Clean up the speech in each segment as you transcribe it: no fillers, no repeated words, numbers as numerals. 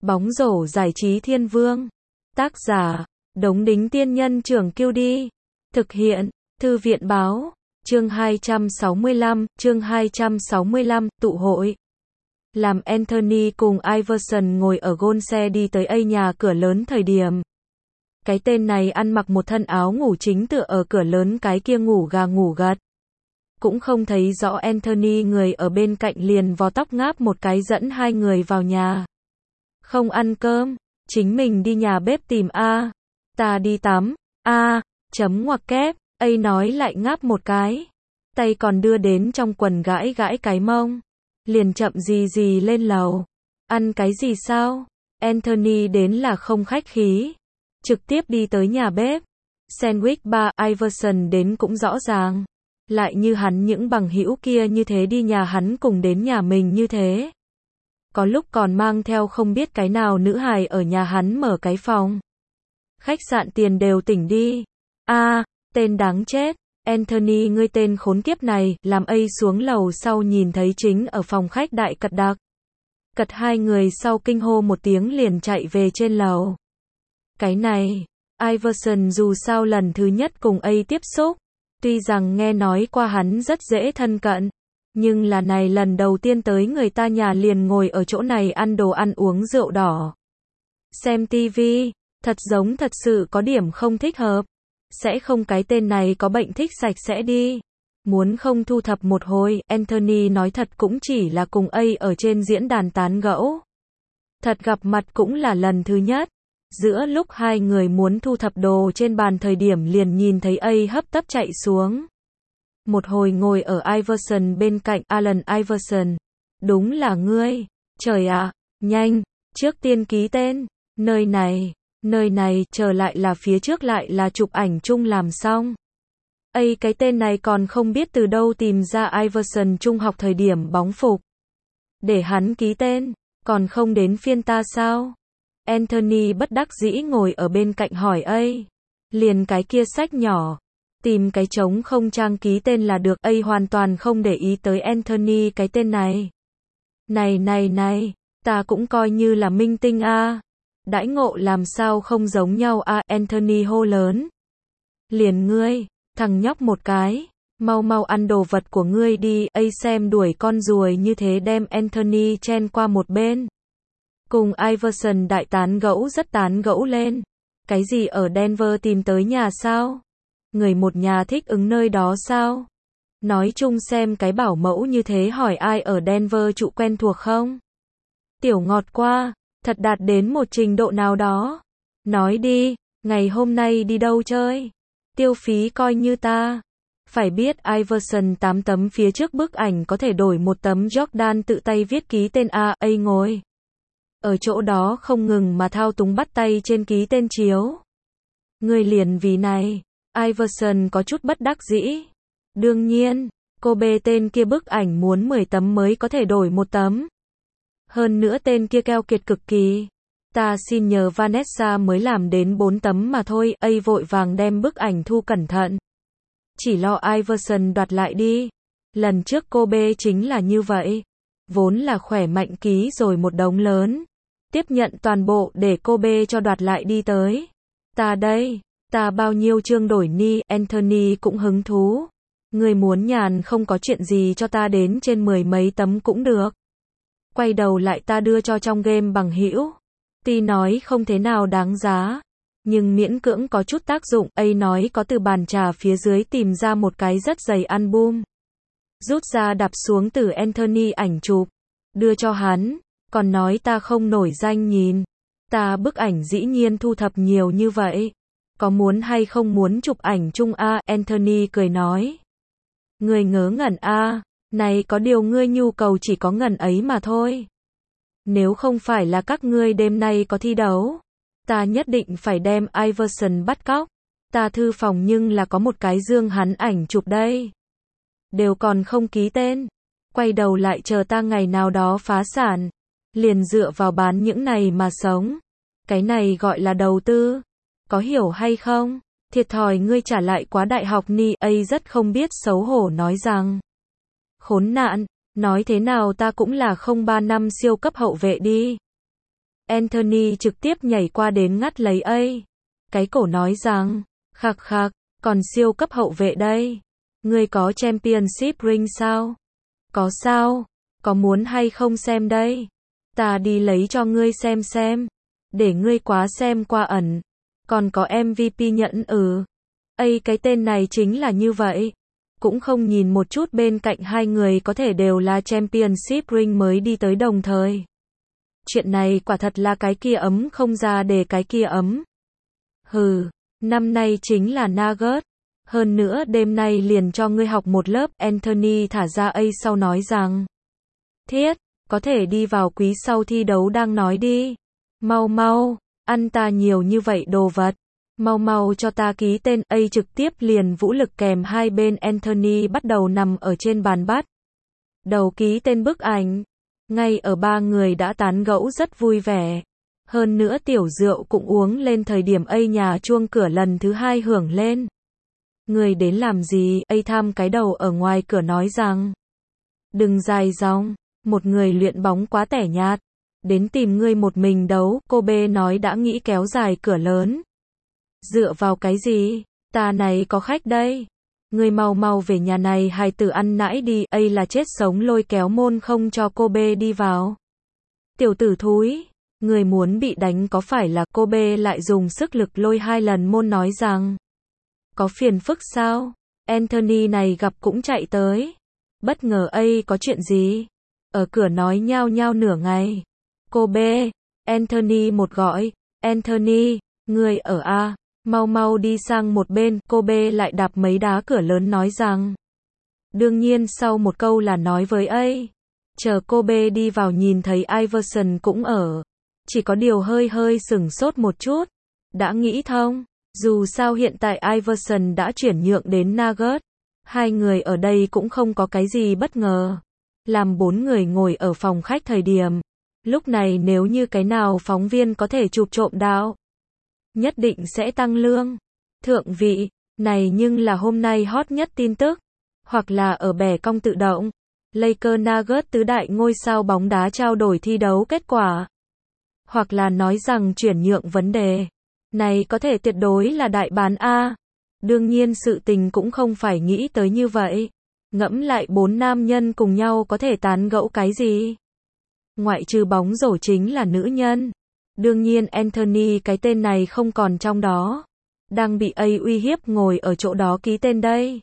Bóng rổ giải trí thiên vương. Tác giả, Đống Đính Tiên Nhân Trưởng Kiêu Đi. Thực hiện, Thư viện Báo. Chương 265, tụ hội. Làm Anthony cùng Iverson ngồi ở gôn xe đi tới nhà cửa lớn thời điểm. Cái tên này ăn mặc một thân áo ngủ chính tựa ở cửa lớn, cái kia ngủ gà ngủ gật. Cũng không thấy rõ Anthony, người ở bên cạnh liền vò tóc ngáp một cái dẫn hai người vào nhà. Không ăn cơm, chính mình đi nhà bếp tìm A. Ta đi tắm, A, chấm ngoặc kép, A nói lại ngáp một cái. Tay còn đưa đến trong quần gãi gãi cái mông. Liền chậm gì lên lầu. Ăn cái gì sao? Anthony đến là không khách khí. Trực tiếp đi tới nhà bếp. Sandwich bar. Iverson đến cũng rõ ràng. Lại như hắn những bằng hữu kia như thế đi nhà hắn cùng đến nhà mình như thế. Có lúc còn mang theo không biết cái nào nữ hài ở nhà hắn mở cái phòng. Khách sạn tiền đều tỉnh đi. Tên đáng chết. Anthony, ngươi tên khốn kiếp này, làm A xuống lầu sau nhìn thấy chính ở phòng khách đại cật đặc. Cật hai người sau kinh hô một tiếng liền chạy về trên lầu. Cái này, Iverson dù sao lần thứ nhất cùng A tiếp xúc. Tuy rằng nghe nói qua hắn rất dễ thân cận. Nhưng là này lần đầu tiên tới người ta nhà liền ngồi ở chỗ này ăn đồ ăn uống rượu đỏ. Xem tivi, thật giống thật sự có điểm không thích hợp. Sẽ không cái tên này có bệnh thích sạch sẽ đi. Muốn không thu thập một hồi, Anthony nói thật cũng chỉ là cùng A ở trên diễn đàn tán gẫu. Thật gặp mặt cũng là lần thứ nhất. Giữa lúc hai người muốn thu thập đồ trên bàn thời điểm liền nhìn thấy A hấp tấp chạy xuống. Một hồi ngồi ở Iverson bên cạnh. Allen Iverson. Đúng là ngươi. Trời ạ, nhanh, trước tiên ký tên. Nơi này, trở lại là phía trước lại là chụp ảnh chung làm xong. Cái tên này còn không biết từ đâu tìm ra Iverson trung học thời điểm bóng phục. Để hắn ký tên, còn không đến phiên ta sao? Anthony bất đắc dĩ ngồi ở bên cạnh hỏi A. Liền cái kia sách nhỏ. Tìm cái trống không trang ký tên là được. A hoàn toàn không để ý tới Anthony cái tên này. Này, ta cũng coi như là minh tinh a. Đãi ngộ làm sao không giống nhau a. Anthony hô lớn. Liền ngươi, thằng nhóc một cái, mau ăn đồ vật của ngươi đi. A xem đuổi con ruồi như thế đem Anthony chen qua một bên. Cùng Iverson đại tán gẫu lên. Cái gì ở Denver tìm tới nhà sao? Người một nhà thích ứng nơi đó sao? Nói chung xem cái bảo mẫu như thế hỏi ai ở Denver trụ quen thuộc không? Tiểu ngọt qua, thật đạt đến một trình độ nào đó. Nói đi, ngày hôm nay đi đâu chơi? Tiêu phí coi như ta. Phải biết Iverson 8 tấm phía trước bức ảnh có thể đổi một tấm Jordan tự tay viết ký tên A. Ngồi ở chỗ đó không ngừng mà thao túng bắt tay trên ký tên chiếu. Người liền vì này. Iverson có chút bất đắc dĩ. Đương nhiên, cô bê tên kia bức ảnh muốn 10 tấm mới có thể đổi một tấm. Hơn nữa tên kia keo kiệt cực kỳ. Ta xin nhờ Vanessa mới làm đến 4 tấm mà thôi. A vội vàng đem bức ảnh thu cẩn thận. Chỉ lo Iverson đoạt lại đi. Lần trước cô bê chính là như vậy. Vốn là khỏe mạnh ký rồi một đống lớn. Tiếp nhận toàn bộ để cô bê cho đoạt lại đi tới. Ta đây. Ta bao nhiêu chương đổi ni. Anthony cũng hứng thú. Người muốn nhàn không có chuyện gì cho ta đến trên 10 mấy tấm cũng được. Quay đầu lại ta đưa cho trong game bằng hữu. Tuy nói không thế nào đáng giá. Nhưng miễn cưỡng có chút tác dụng. A nói có từ bàn trà phía dưới tìm ra một cái rất dày album. Rút ra đập xuống từ Anthony ảnh chụp. Đưa cho hắn. Còn nói ta không nổi danh nhìn. Ta bức ảnh dĩ nhiên thu thập nhiều như vậy. Có muốn hay không muốn chụp ảnh chung a? Anthony cười nói. Người ngớ ngẩn a. Này có điều ngươi nhu cầu chỉ có ngần ấy mà thôi. Nếu không phải là các ngươi đêm nay có thi đấu, ta nhất định phải đem Iverson bắt cóc. Ta thư phòng nhưng là có một cái dương hắn ảnh chụp đây. Đều còn không ký tên. Quay đầu lại chờ ta ngày nào đó phá sản. Liền dựa vào bán những này mà sống. Cái này gọi là đầu tư. Có hiểu hay không? Thiệt thòi ngươi trả lại quá đại học ni. A rất không biết xấu hổ nói rằng. Khốn nạn, nói thế nào ta cũng là 03 năm siêu cấp hậu vệ đi. Anthony trực tiếp nhảy qua đến ngắt lấy cái cổ nói rằng, khạc khạc, còn siêu cấp hậu vệ đây. Ngươi có championship ring sao? Có sao? Có muốn hay không xem đây? Ta đi lấy cho ngươi xem. Để ngươi quá xem qua ẩn. Còn có MVP nhẫn cái tên này chính là như vậy. Cũng không nhìn một chút bên cạnh hai người có thể đều là championship ring mới đi tới đồng thời. Chuyện này quả thật là cái kia ấm không ra để cái kia ấm. Hừ, năm nay chính là Nugget. Hơn nữa đêm nay liền cho ngươi học một lớp. Anthony thả ra sau nói rằng, thiết, có thể đi vào quý sau thi đấu đang nói đi. Mau, ăn ta nhiều như vậy đồ vật. Mau cho ta ký tên. Trực tiếp liền vũ lực kèm hai bên. Anthony bắt đầu nằm ở trên bàn bắt đầu ký tên bức ảnh. Ngay ở ba người đã tán gẫu rất vui vẻ. Hơn nữa tiểu rượu cũng uống lên thời điểm nhà chuông cửa lần thứ hai hưởng lên. Người đến làm gì? Tham cái đầu ở ngoài cửa nói rằng, đừng dài dòng, một người luyện bóng quá tẻ nhạt. Đến tìm ngươi một mình đấu. Cô B nói đã nghĩ kéo dài cửa lớn. Dựa vào cái gì? Ta này có khách đây. Ngươi mau về nhà này hài tử ăn nãi đi. Là chết sống lôi kéo môn không cho cô B đi vào. Tiểu tử thúi, người muốn bị đánh có phải là? Cô B lại dùng sức lực lôi hai lần môn nói rằng, có phiền phức sao? Anthony này gặp cũng chạy tới. Bất ngờ có chuyện gì? Ở cửa nói nhao nhao nửa ngày. Cô B, Anthony một gọi, Anthony, người ở A, mau đi sang một bên. Cô B lại đạp mấy đá cửa lớn nói rằng, đương nhiên sau một câu là nói với chờ cô B đi vào nhìn thấy Iverson cũng ở. Chỉ có điều hơi sửng sốt một chút. Đã nghĩ thông, dù sao hiện tại Iverson đã chuyển nhượng đến Nugget. Hai người ở đây cũng không có cái gì bất ngờ. Làm bốn người ngồi ở phòng khách thời điểm. Lúc này nếu như cái nào phóng viên có thể chụp trộm đạo, nhất định sẽ tăng lương. Thượng vị, này nhưng là hôm nay hot nhất tin tức. Hoặc là ở bẻ cong tự động. Lakers Nuggets tứ đại ngôi sao bóng đá trao đổi thi đấu kết quả. Hoặc là nói rằng chuyển nhượng vấn đề. Này có thể tuyệt đối là đại bán A. Đương nhiên sự tình cũng không phải nghĩ tới như vậy. Ngẫm lại bốn nam nhân cùng nhau có thể tán gẫu cái gì? Ngoại trừ bóng rổ chính là nữ nhân. Đương nhiên Anthony cái tên này không còn trong đó. Đang bị uy hiếp ngồi ở chỗ đó ký tên đây.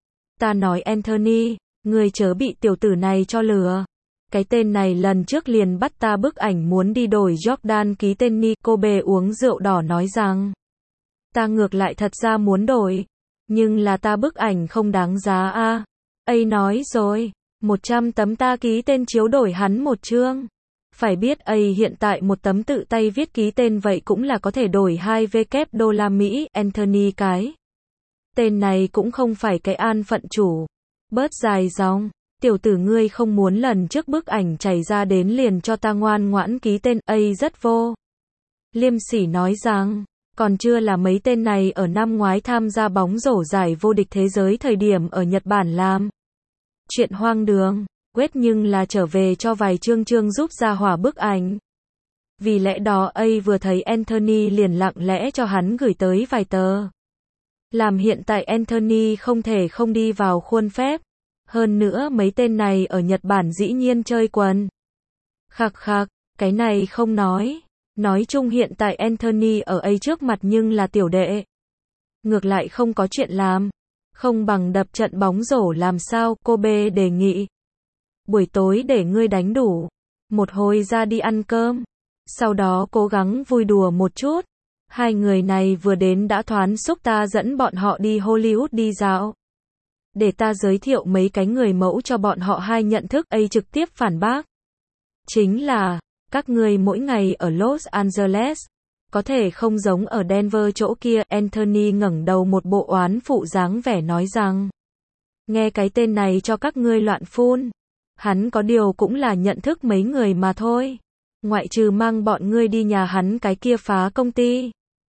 Ta nói Anthony, người chớ bị tiểu tử này cho lừa. Cái tên này lần trước liền bắt ta bức ảnh muốn đi đổi Jordan ký tên ni. Cô B uống rượu đỏ nói rằng, ta ngược lại thật ra muốn đổi. Nhưng là ta bức ảnh không đáng giá a. Nói rồi, 100 tấm ta ký tên chiếu đổi hắn một chương. Phải biết hiện tại một tấm tự tay viết ký tên vậy cũng là có thể đổi 2W đô la Mỹ. Anthony cái tên này cũng không phải cái an phận chủ. Bớt dài dòng, tiểu tử ngươi không muốn lần trước bức ảnh chảy ra đến liền cho ta ngoan ngoãn ký tên. Rất vô liêm sỉ nói rằng, còn chưa là mấy tên này ở năm ngoái tham gia bóng rổ giải vô địch thế giới thời điểm ở Nhật Bản làm chuyện hoang đường, quét nhưng là trở về cho vài chương giúp ra hỏa bức ảnh. Vì lẽ đó vừa thấy Anthony liền lặng lẽ cho hắn gửi tới vài tờ. Làm hiện tại Anthony không thể không đi vào khuôn phép. Hơn nữa mấy tên này ở Nhật Bản dĩ nhiên chơi quần. Khạc khạc, cái này không nói. Nói chung hiện tại Anthony ở trước mặt nhưng là tiểu đệ. Ngược lại không có chuyện làm. Không bằng đập trận bóng rổ làm sao? Cô B đề nghị. Buổi tối để ngươi đánh đủ. Một hồi ra đi ăn cơm. Sau đó cố gắng vui đùa một chút. Hai người này vừa đến đã thoáng xúc ta dẫn bọn họ đi Hollywood đi dạo. Để ta giới thiệu mấy cái người mẫu cho bọn họ hai nhận thức. Trực tiếp phản bác. Chính là, các ngươi mỗi ngày ở Los Angeles. Có thể không giống ở Denver chỗ kia. Anthony ngẩng đầu một bộ oán phụ dáng vẻ nói rằng, nghe cái tên này cho các ngươi loạn phun. Hắn có điều cũng là nhận thức mấy người mà thôi. Ngoại trừ mang bọn ngươi đi nhà hắn cái kia phá công ty.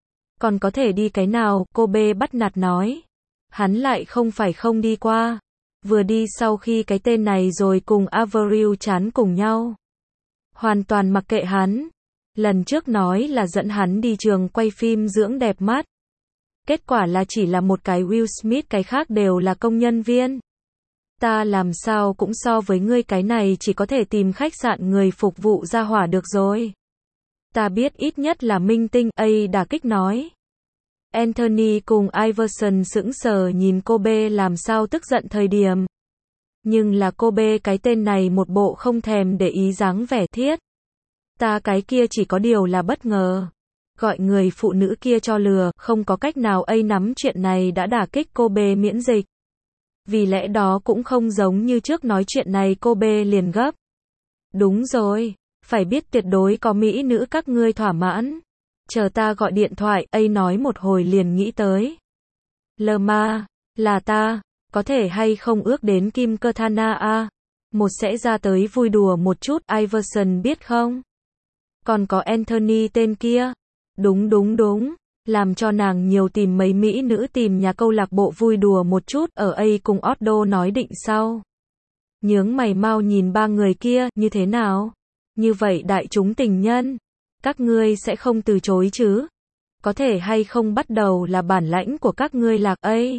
Còn có thể đi cái nào? Cô B bắt nạt nói. Hắn lại không phải không đi qua. Vừa đi sau khi cái tên này rồi cùng Avril chán cùng nhau. Hoàn toàn mặc kệ hắn. Lần trước nói là dẫn hắn đi trường quay phim dưỡng đẹp mắt. Kết quả là chỉ là một cái Will Smith, cái khác đều là công nhân viên. Ta làm sao cũng so với ngươi, cái này chỉ có thể tìm khách sạn người phục vụ ra hỏa được rồi. Ta biết ít nhất là minh tinh, đả kích nói. Anthony cùng Iverson sững sờ nhìn cô B làm sao tức giận thời điểm. Nhưng là cô B cái tên này một bộ không thèm để ý dáng vẻ thiết. Ta cái kia chỉ có điều là bất ngờ. Gọi người phụ nữ kia cho lừa, không có cách nào nắm chuyện này đã đả kích cô B miễn dịch. Vì lẽ đó cũng không giống như trước nói chuyện này cô B liền gấp. Đúng rồi, phải biết tuyệt đối có mỹ nữ các ngươi thỏa mãn. Chờ ta gọi điện thoại, nói một hồi liền nghĩ tới. Lơ ma, là ta, có thể hay không ước đến Kim Cơ Thana a? Một sẽ ra tới vui đùa một chút, Iverson biết không? Còn có Anthony tên kia. Đúng, làm cho nàng nhiều tìm mấy mỹ nữ tìm nhà câu lạc bộ vui đùa một chút, ở cùng Otto nói định sau. Nhướng mày mau nhìn ba người kia, như thế nào? Như vậy đại chúng tình nhân, các ngươi sẽ không từ chối chứ? Có thể hay không bắt đầu là bản lãnh của các ngươi lạc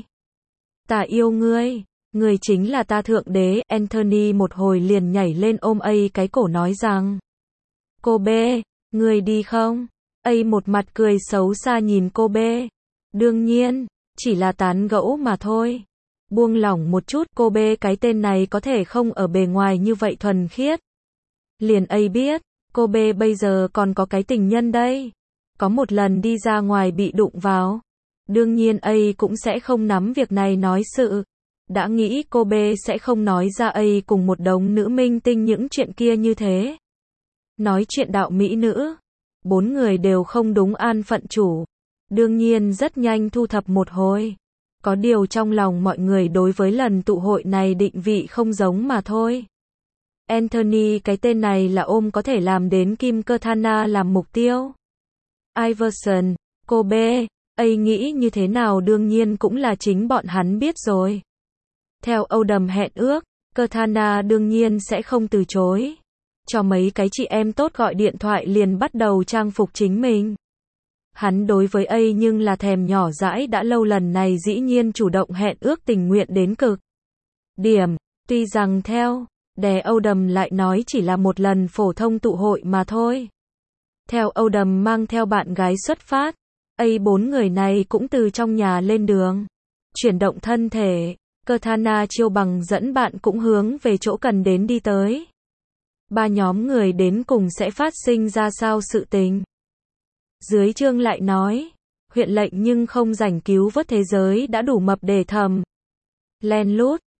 Ta yêu ngươi, ngươi chính là ta thượng đế. Anthony một hồi liền nhảy lên ôm cái cổ nói rằng. Cô B, ngươi đi không? Một mặt cười xấu xa nhìn cô B. Đương nhiên, chỉ là tán gẫu mà thôi. Buông lỏng một chút, cô B cái tên này có thể không ở bề ngoài như vậy thuần khiết. Liền biết, cô B bây giờ còn có cái tình nhân đây. Có một lần đi ra ngoài bị đụng vào. Đương nhiên cũng sẽ không nắm việc này nói sự. Đã nghĩ cô B sẽ không nói ra cùng một đống nữ minh tinh những chuyện kia như thế. Nói chuyện đạo mỹ nữ. 4 người đều không đúng an phận chủ. Đương nhiên rất nhanh thu thập một hồi. Có điều trong lòng mọi người đối với lần tụ hội này định vị không giống mà thôi. Anthony cái tên này là ôm có thể làm đến Kim Cơ Thana làm mục tiêu. Iverson, cô B, nghĩ như thế nào đương nhiên cũng là chính bọn hắn biết rồi. Theo Odom hẹn ước, Cơ Thana đương nhiên sẽ không từ chối. Cho mấy cái chị em tốt gọi điện thoại liền bắt đầu trang phục chính mình. Hắn đối với nhưng là thèm nhỏ dãi đã lâu, lần này dĩ nhiên chủ động hẹn ước tình nguyện đến cực điểm. Tuy rằng theo đè Odom lại nói chỉ là một lần phổ thông tụ hội mà thôi. Theo Odom mang theo bạn gái xuất phát, 4 người này cũng từ trong nhà lên đường. Chuyển động thân thể, Cơ Thana chiêu bằng dẫn bạn cũng hướng về chỗ cần đến đi tới. 3 nhóm người đến cùng sẽ phát sinh ra sao sự tình. Dưới chương lại nói, huyện lệnh nhưng không rảnh cứu vớt thế giới đã đủ mập để thầm. Len lút,